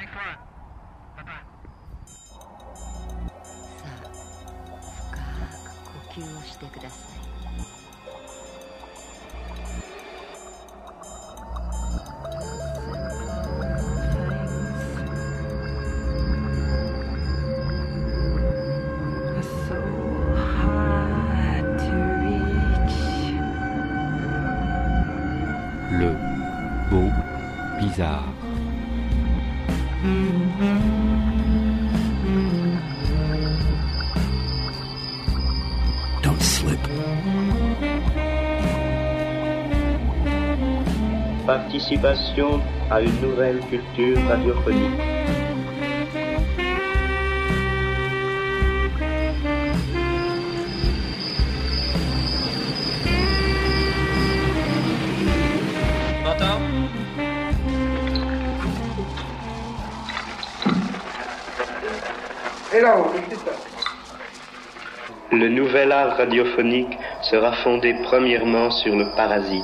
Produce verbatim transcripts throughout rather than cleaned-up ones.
Le beau bizarre. Don't slip. Participation à une nouvelle culture radiophonique. Le nouvel art radiophonique sera fondé premièrement sur le parasite.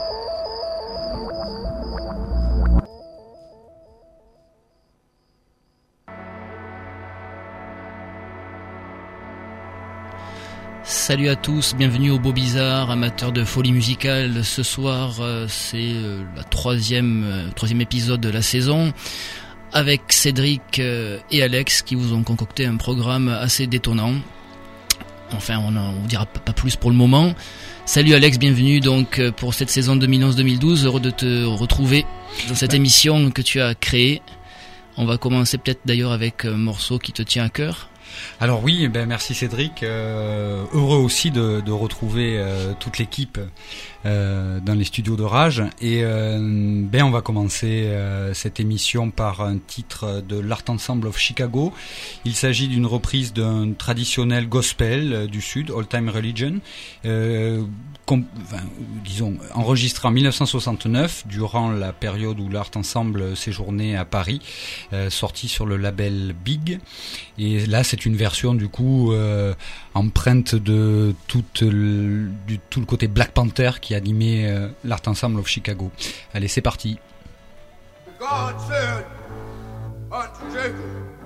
Salut à tous, bienvenue au Beau Bizarre, amateurs de folie musicale. Ce soir, euh, c'est euh, la troisième, euh, troisième épisode de la saison, avec Cédric euh, et Alex qui vous ont concocté un programme assez détonnant. Enfin, on ne vous dira pas plus pour le moment. Salut Alex, bienvenue donc pour cette saison deux mille onze deux mille douze. Heureux de te retrouver dans cette émission que tu as créée. On va commencer peut-être d'ailleurs avec un morceau qui te tient à cœur. Alors oui, ben merci Cédric. Euh, heureux aussi de, de retrouver euh, toute l'équipe euh, dans les studios de Rage. Et euh, ben on va commencer euh, cette émission par un titre de l'Art Ensemble of Chicago. Il s'agit d'une reprise d'un traditionnel gospel euh, du Sud, Old Time Religion, euh, com- enfin, disons enregistré en dix-neuf cent soixante-neuf durant la période où l'Art Ensemble séjournait à Paris, euh, sorti sur le label Big. Et là, c'est une version du coup euh, empreinte de tout le, du, tout le côté Black Panther qui animait euh, l'Art Ensemble of Chicago. Allez, c'est parti. God said unto Jacob,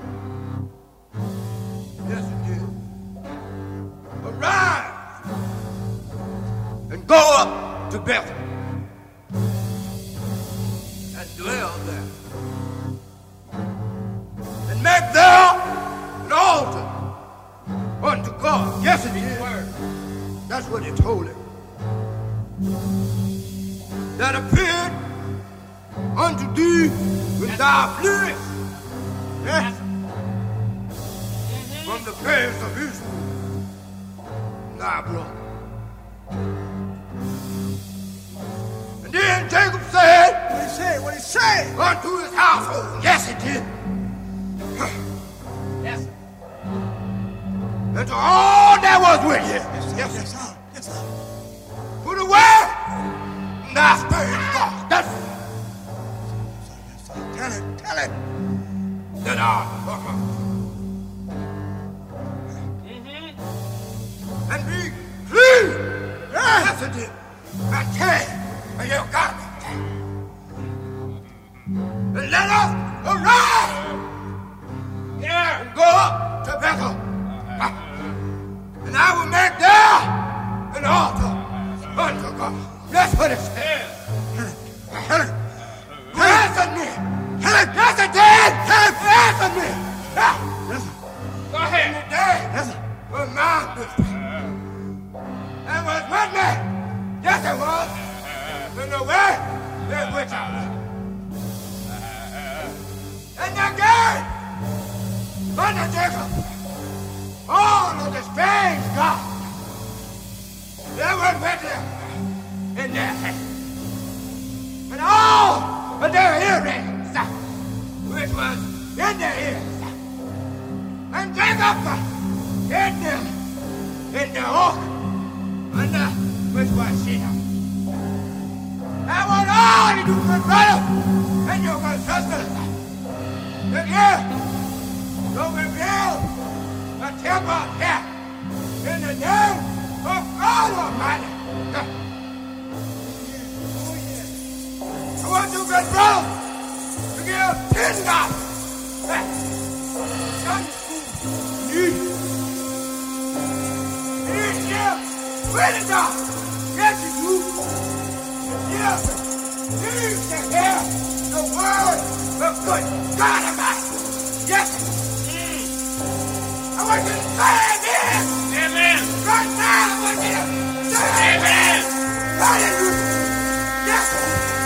yes it did, arise and go up to Bethel and dwell there and make there an altar unto God. Yes, it is. That's what he told him. That appeared unto thee when thou flewest, yes, from the face of Israel, thy blood. And then Jacob said, what he said, what he said, unto his household. Yes, it did. Yes. And to all that was with him. Yes, yes, yes, sir. Yes, sir. Put away thy strange God. That's it. Yes, sir. Tell it, tell it. That I mm-hmm. And be clean. Yes, it did. I tell you, you got it. And let us arise. Yeah. And go up to Bethel. And I will make there an altar unto God. That's what it says. Tell it. Answer me. Tell it. Yes, it did. Tell it. Answer me. Listen. Go ahead. In the day listen. Was my business. And was with me. Yes, it was. In the way in which I was. And again, under Jacob, all of the strange gods that were with them in their hands, and all of their earrings, which was in their ears, and Jacob hid them in the oak under which was Shinar. I want all you good brothers and your good sisters to give, to reveal a temple here in the name of God Almighty. I want you good brothers to give ten dollars Wait it down. Yes, you do. Yes, you to hear the word of good God Almighty. Yes. Mm. I want you to say amen. Amen. Right now, I want you to say amen. Hallelujah. Yes.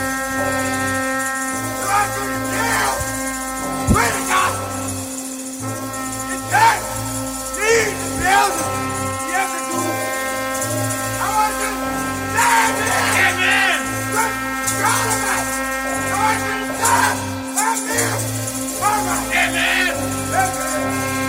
I want you to tell. Wait it down. It's time. Need the building. Yes, it do. I want you to say amen. Amen. Good God Almighty. I want you to say amen. All right. Amen. Amen.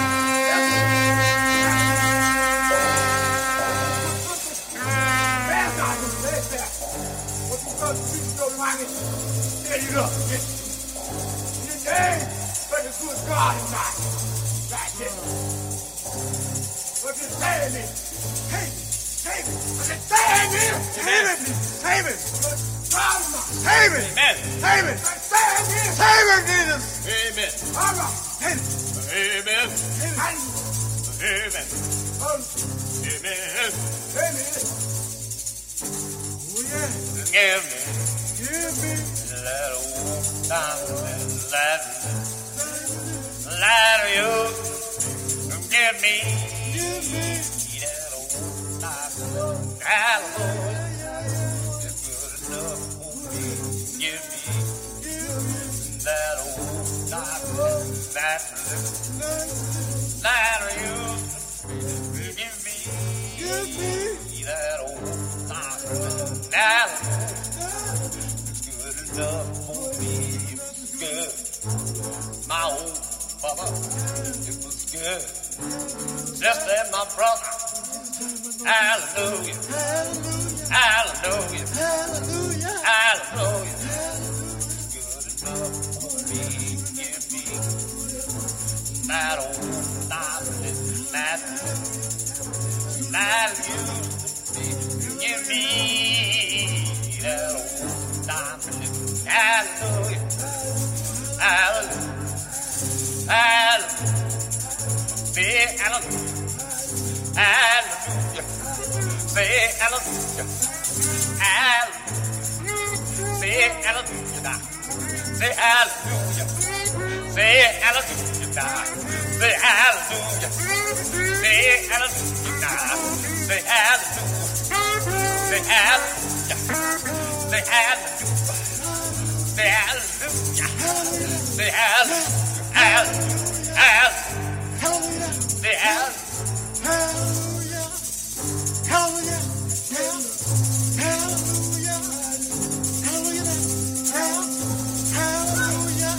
There you go. Yes. In the name of the good God in mind. That's it. What you saying is, hey, hey, what you saying is, save it, save it. Good God in mind. Save it. Amen. Save it. Save it. Save it, Jesus. Amen. All right. Save it. Amen. Amen. Amen. Amen. Oh, yeah. Give me. Give me that old diamond, that light of you. Give me, give me that old diamond, hallelujah. It's good enough for me. Give me, give me that old diamond, that light of you. Give me, give me that old diamond, hallelujah. Enough for me, it was good. My old mother, it was good. Sister and my brother, hallelujah, hallelujah, hallelujah, hallelujah. Good enough for me, give me that old diamond, that that you give me that old diamond. Hallelujah, hallelujah, hallelujah, say hallelujah, hallelujah, say hallelujah, hallelujah, say hallelujah, say hallelujah, say hallelujah, say hallelujah, say hallelujah, say hallelujah, say hallelujah, say hallelujah. Say hallelujah, say hallelujah, hallelujah, hallelujah, say hallelujah, hallelujah, hallelujah, hallelujah, hallelujah, hallelujah,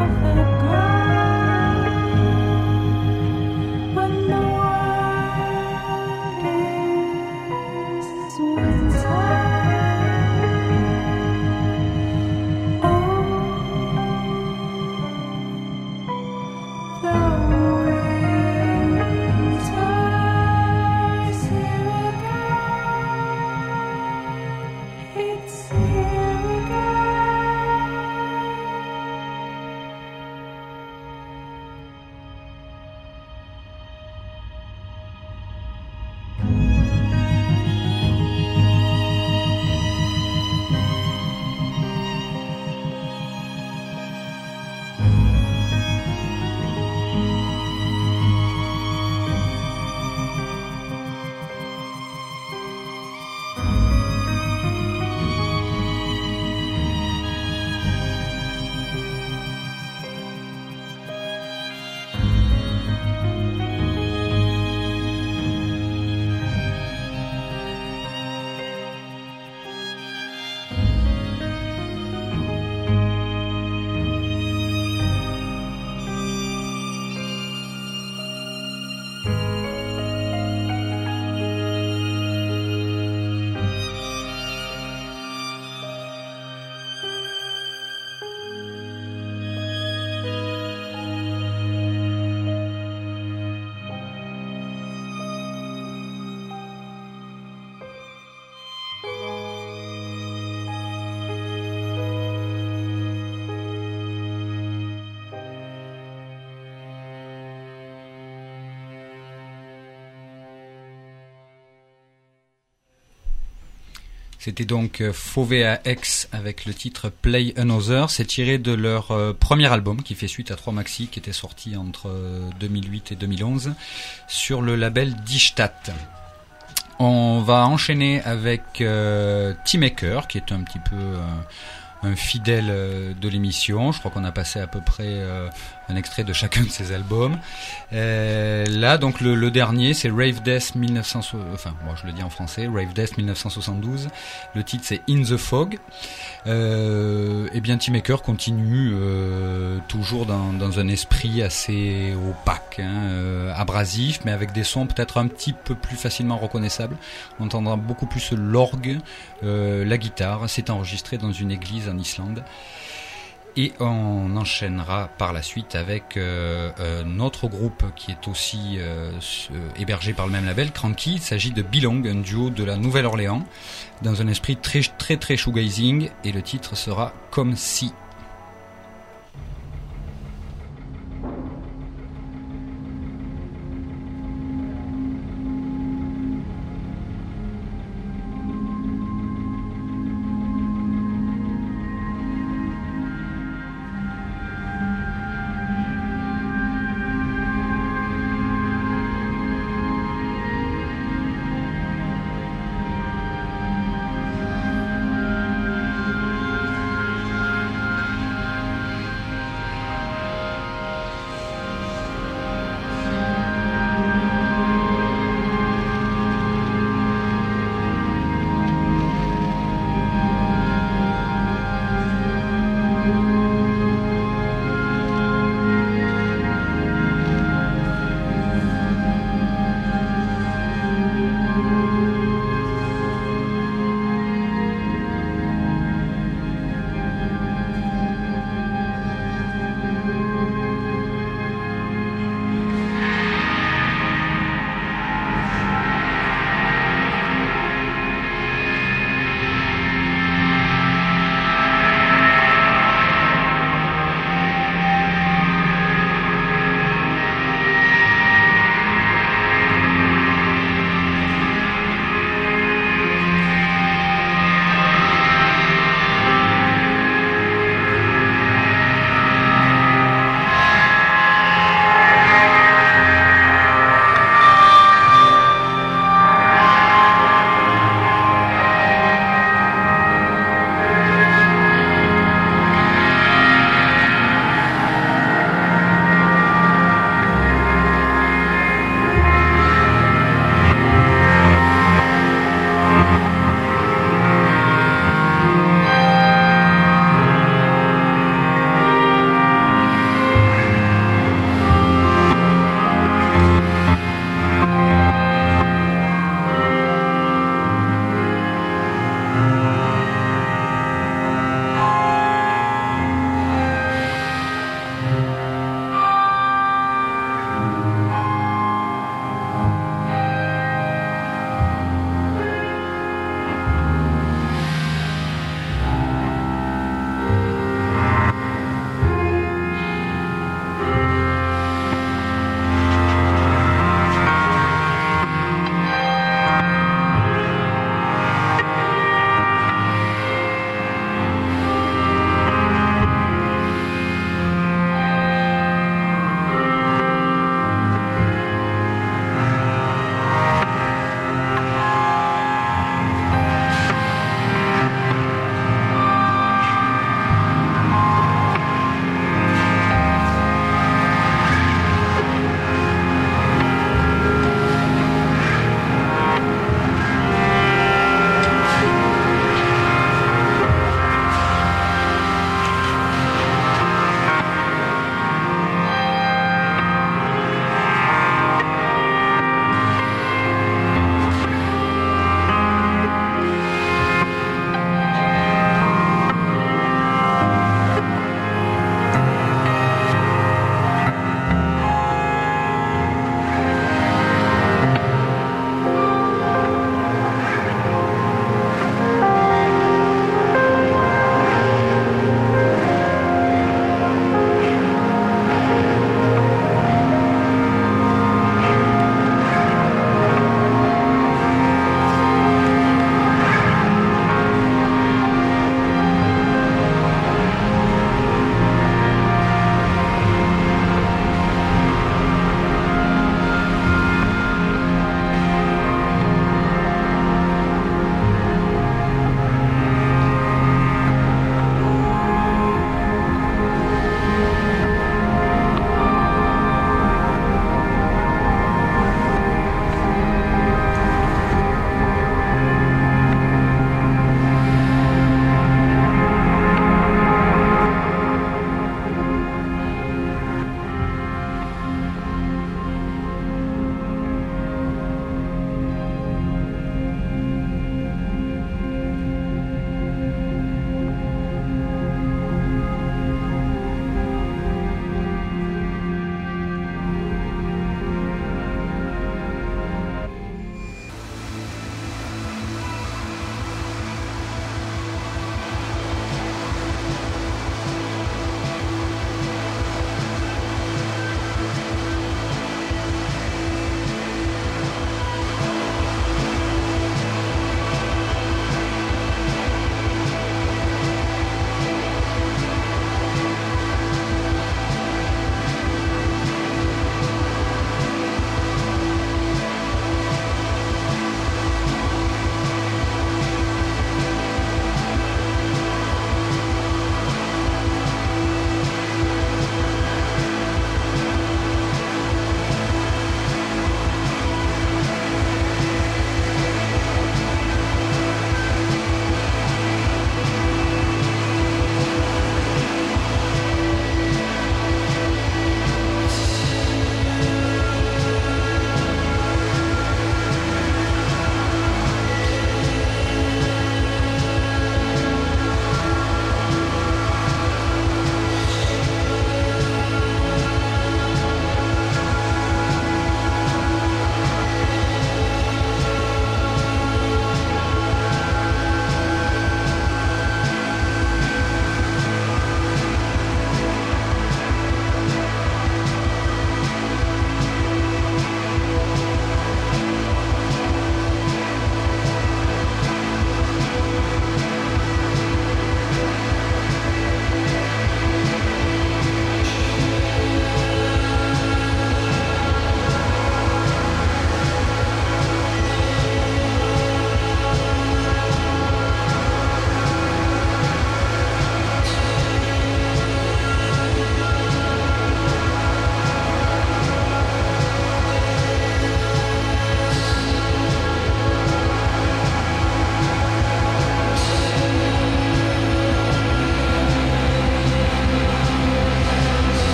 C'était donc Fovea X avec le titre Play Another. C'est tiré de leur euh, premier album qui fait suite à trois maxi qui étaient sortis entre euh, deux mille huit et deux mille onze sur le label Die Stadt. On va enchaîner avec euh, Teamaker qui est un petit peu euh, un fidèle euh, de l'émission. Je crois qu'on a passé à peu près euh, un extrait de chacun de ses albums. Euh, là, donc le, le dernier, c'est Rave Death mille neuf cents, enfin, moi je le dis en français, Rave Death mille neuf cent soixante-douze. Le titre c'est In the Fog. Euh, et bien Teamaker continue euh, toujours dans, dans un esprit assez opaque, hein, euh, abrasif, mais avec des sons peut-être un petit peu plus facilement reconnaissables. On entendra beaucoup plus l'orgue, euh, la guitare. C'est enregistré dans une église en Islande. Et on enchaînera par la suite avec euh, un autre groupe qui est aussi euh, hébergé par le même label, Cranky. Il s'agit de Belong, un duo de la Nouvelle-Orléans, dans un esprit très très très shoegazing, et le titre sera Comme Si.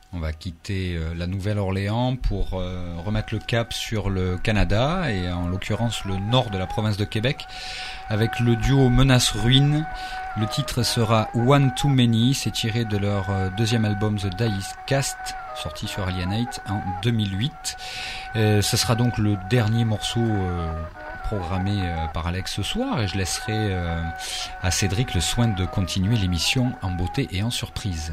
On va quitter euh, la Nouvelle-Orléans pour euh, remettre le cap sur le Canada et en l'occurrence le nord de la province de Québec avec le duo Menace Ruine. Le titre sera One Too Many, c'est tiré de leur euh, deuxième album The Diecast, sorti sur Alienate en deux mille huit. Euh, ce sera donc le dernier morceau euh, programmé euh, par Alex ce soir et je laisserai euh, à Cédric le soin de continuer l'émission en beauté et en surprise.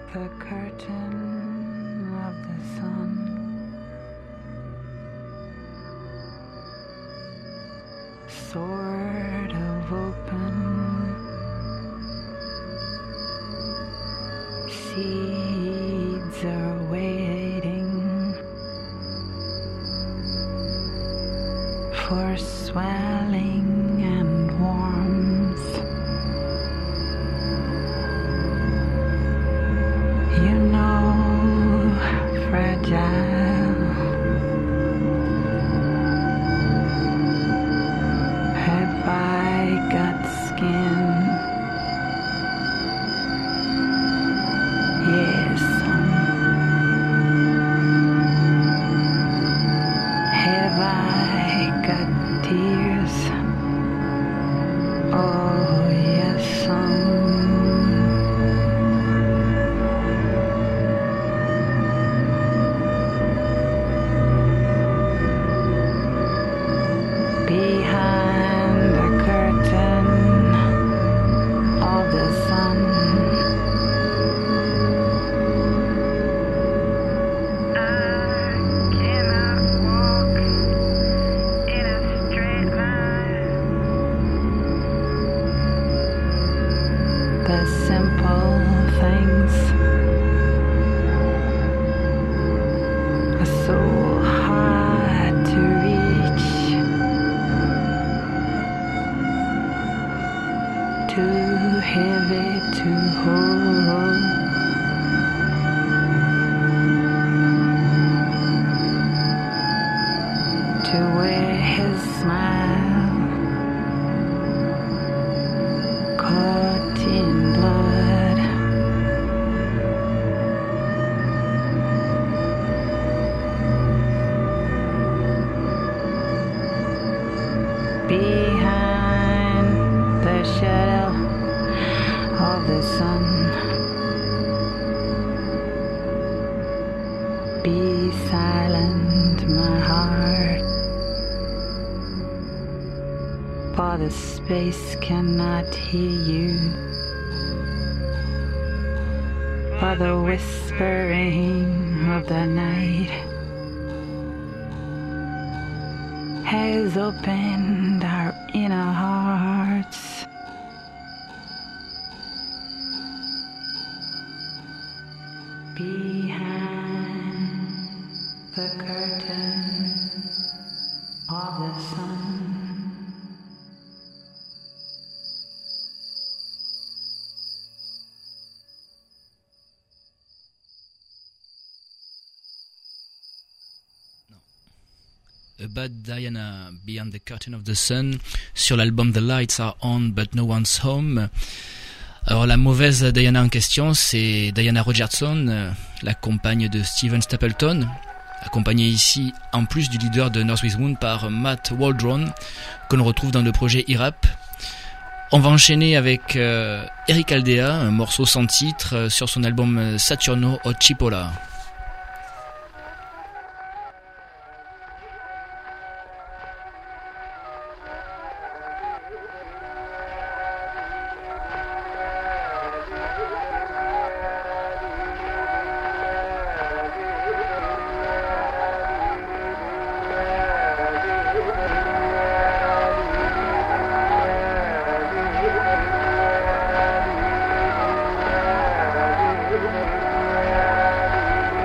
the curtain of the sun. Sort of open. Seeds are waiting for swelling and warmth. You know, fragile, have I got skin? Yes, son. Have I got tears? Oh, yes, son. Behind the curtain of the sun, I cannot walk in a straight line. The simple things are so hard to reach. Too heavy to hold. To wear his smile caught in blood. Behind the shadow of the sun, be silent, my heart, for the space cannot hear you, for the whispering of the night has opened our inner hearts. Behind the curtain of the sun. A Bad Diana, Beyond the Curtain of the Sun, sur l'album The Lights Are On But No One's Home. Alors la mauvaise Diana en question, c'est Diana Rogerson, la compagne de Steven Stapleton, accompagnée ici en plus du leader de North With Moon par Matt Waldron, que l'on retrouve dans le projet I-Rap. On va enchaîner avec euh, Eric Aldea, un morceau sans titre euh, sur son album Saturno o Cipolla. Thank you.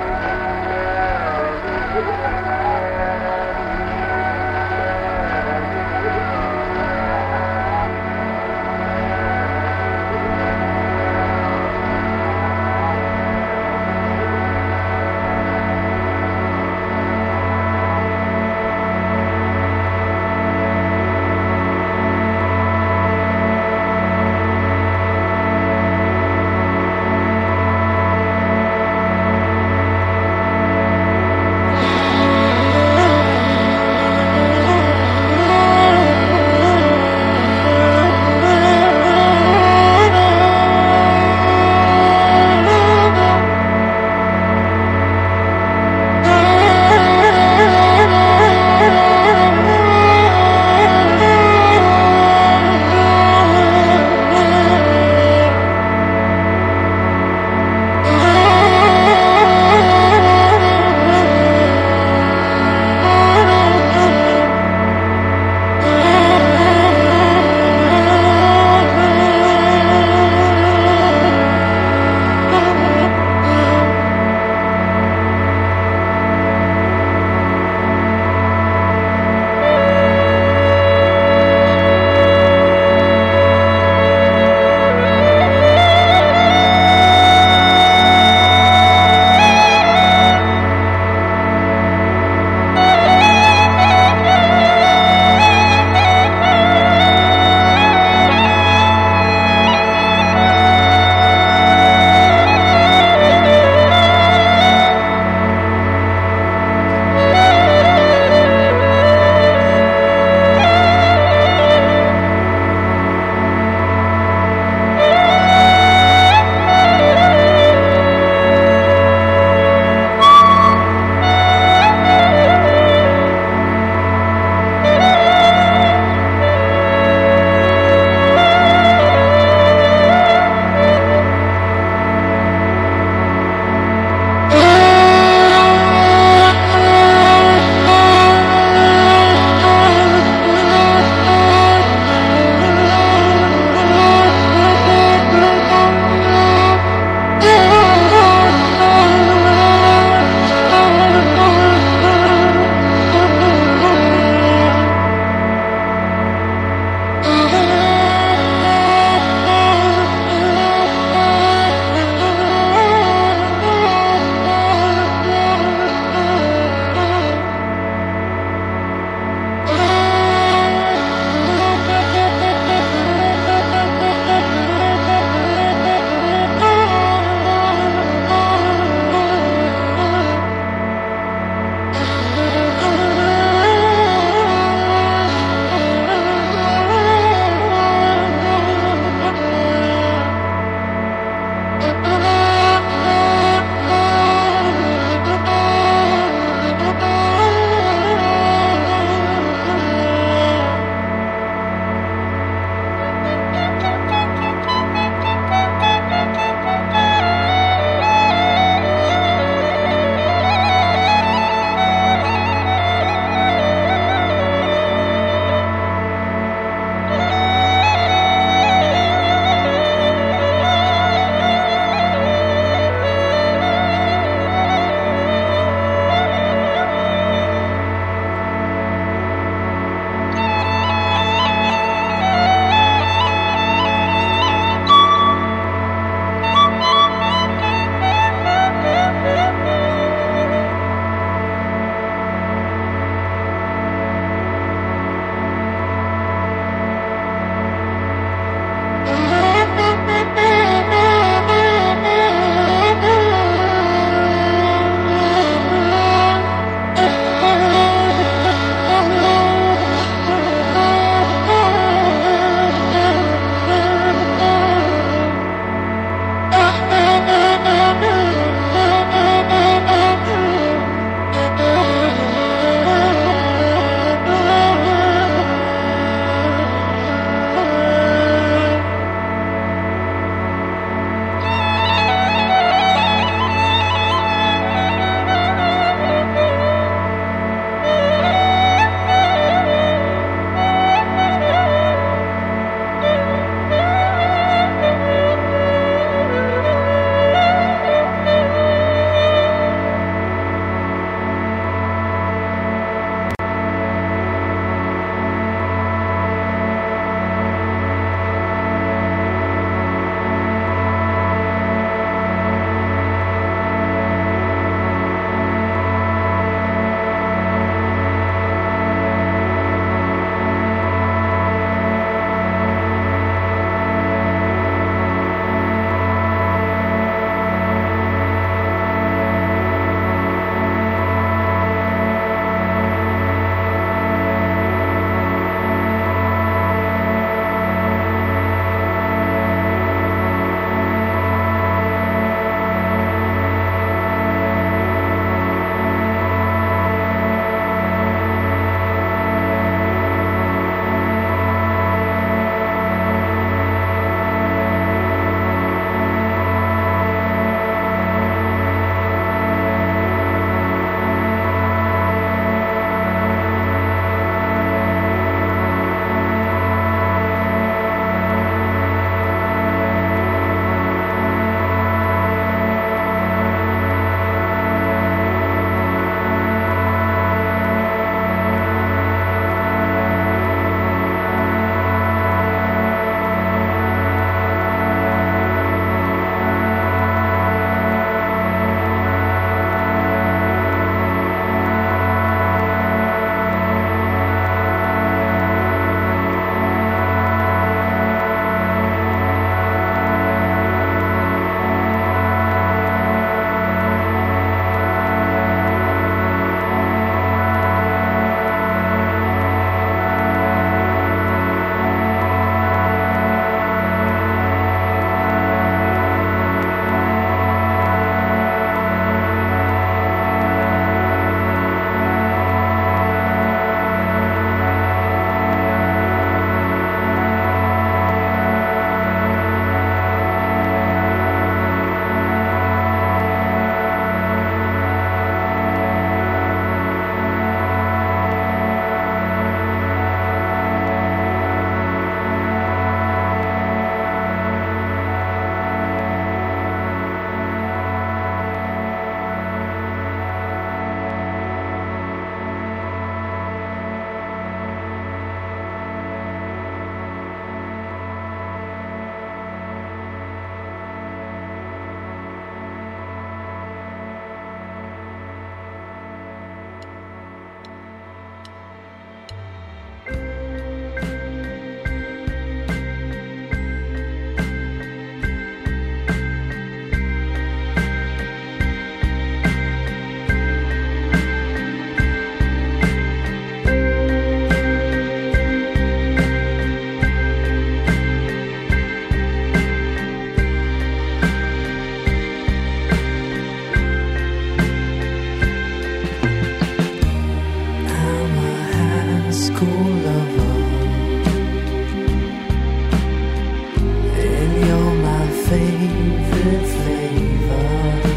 different flavor.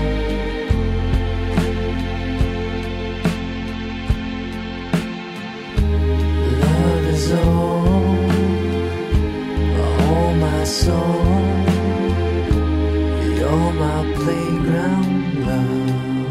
Love is all, all my soul. You're my playground love.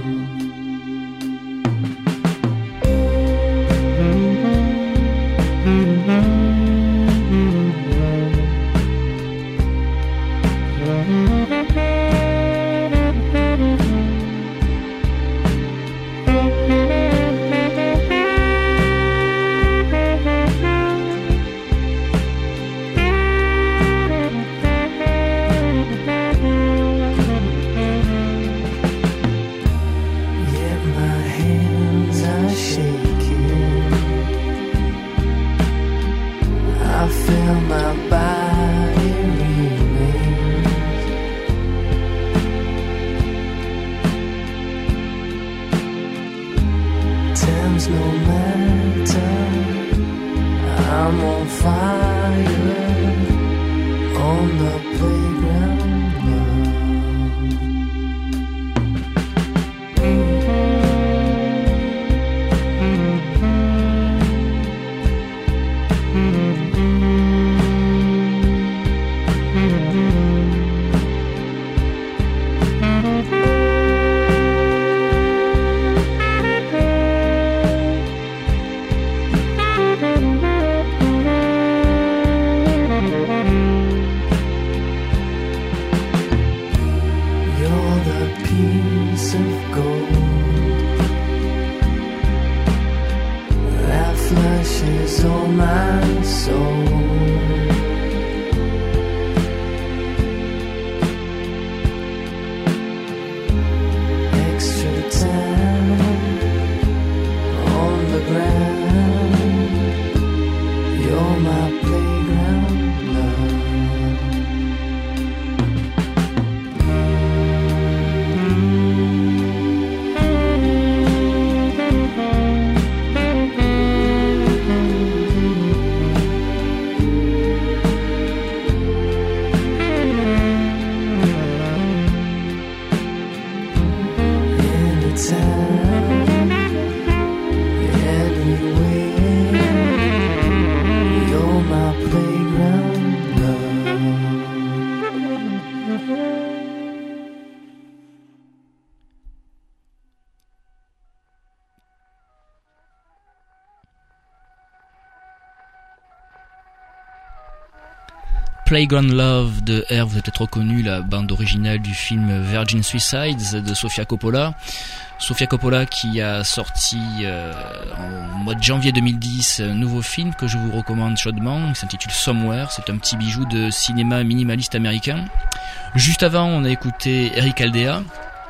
Playground Love de R, vous avez peut-être reconnu la bande originale du film Virgin Suicides de Sofia Coppola. Sofia Coppola qui a sorti euh, en mois de janvier deux mille dix un nouveau film que je vous recommande chaudement, il s'intitule Somewhere, c'est un petit bijou de cinéma minimaliste américain. Juste avant, on a écouté Eric Aldea,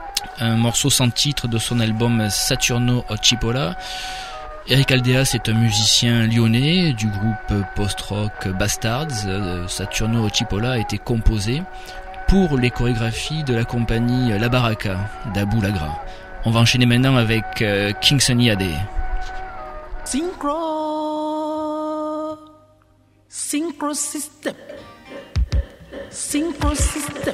un morceau sans titre de son album Saturno o Cipolla. Eric Aldea, c'est un musicien lyonnais du groupe post-rock Bastards. Saturno o Cipolla a été composé pour les chorégraphies de la compagnie La Baraka d'Abou Lagra. On va enchaîner maintenant avec euh, King Sunny Ade. Synchro, synchro system, synchro system.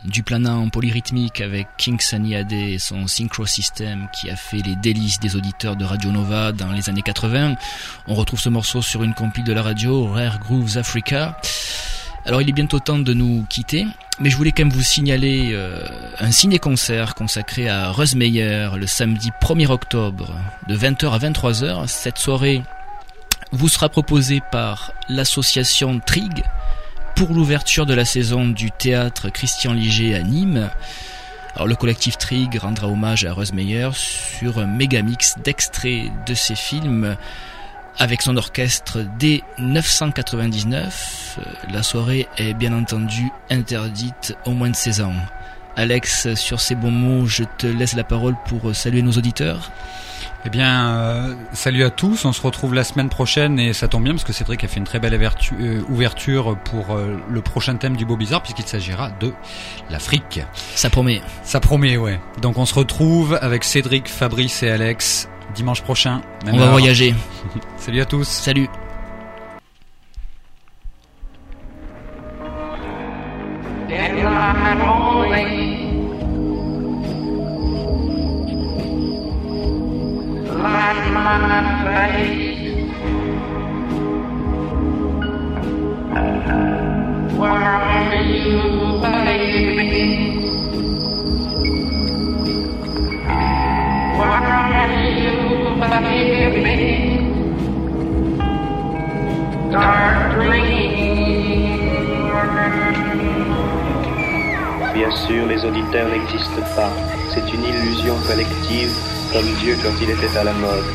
du planant polyrythmique avec King Sunny Ade et son Synchro System qui a fait les délices des auditeurs de Radio Nova dans les années quatre-vingts. On retrouve ce morceau sur une compile de la radio, Rare Grooves Africa. Alors il est bientôt temps de nous quitter, mais je voulais quand même vous signaler euh, un ciné-concert consacré à Russ Meyer le samedi premier octobre de vingt heures à vingt-trois heures. Cette soirée vous sera proposée par l'association Trig pour l'ouverture de la saison du théâtre Christian Liger à Nîmes. Alors le collectif Trig rendra hommage à Russ Meyer sur un méga mix d'extraits de ses films avec son orchestre dès neuf cent quatre-vingt-dix-neuf. La soirée est bien entendu interdite aux moins de seize ans. Alex, sur ces bons mots, je te laisse la parole pour saluer nos auditeurs. Eh bien, euh, salut à tous, on se retrouve la semaine prochaine et ça tombe bien parce que Cédric a fait une très belle ouverture, euh, ouverture pour euh, le prochain thème du Beau Bizarre puisqu'il s'agira de l'Afrique. Ça promet. Ça promet, ouais. Donc on se retrouve avec Cédric, Fabrice et Alex dimanche prochain. On va heure. voyager. Salut à tous. Salut. Light my face. Where are you, baby? Where are you, baby? Dark dream. Bien sûr, les auditeurs n'existent pas. C'est une illusion collective, comme Dieu quand il était à la mode.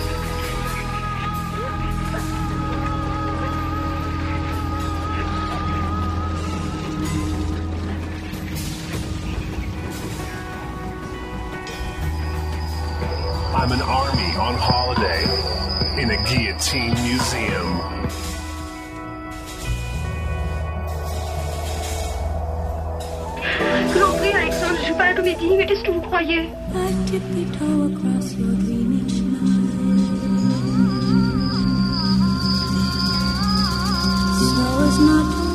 I'm an army on holiday in a guillotine museum. Je vous en prie, Alexandre, je joue pas la comédie, mais qu'est-ce que vous croyez? I tiptoe across your dream each night, so as not to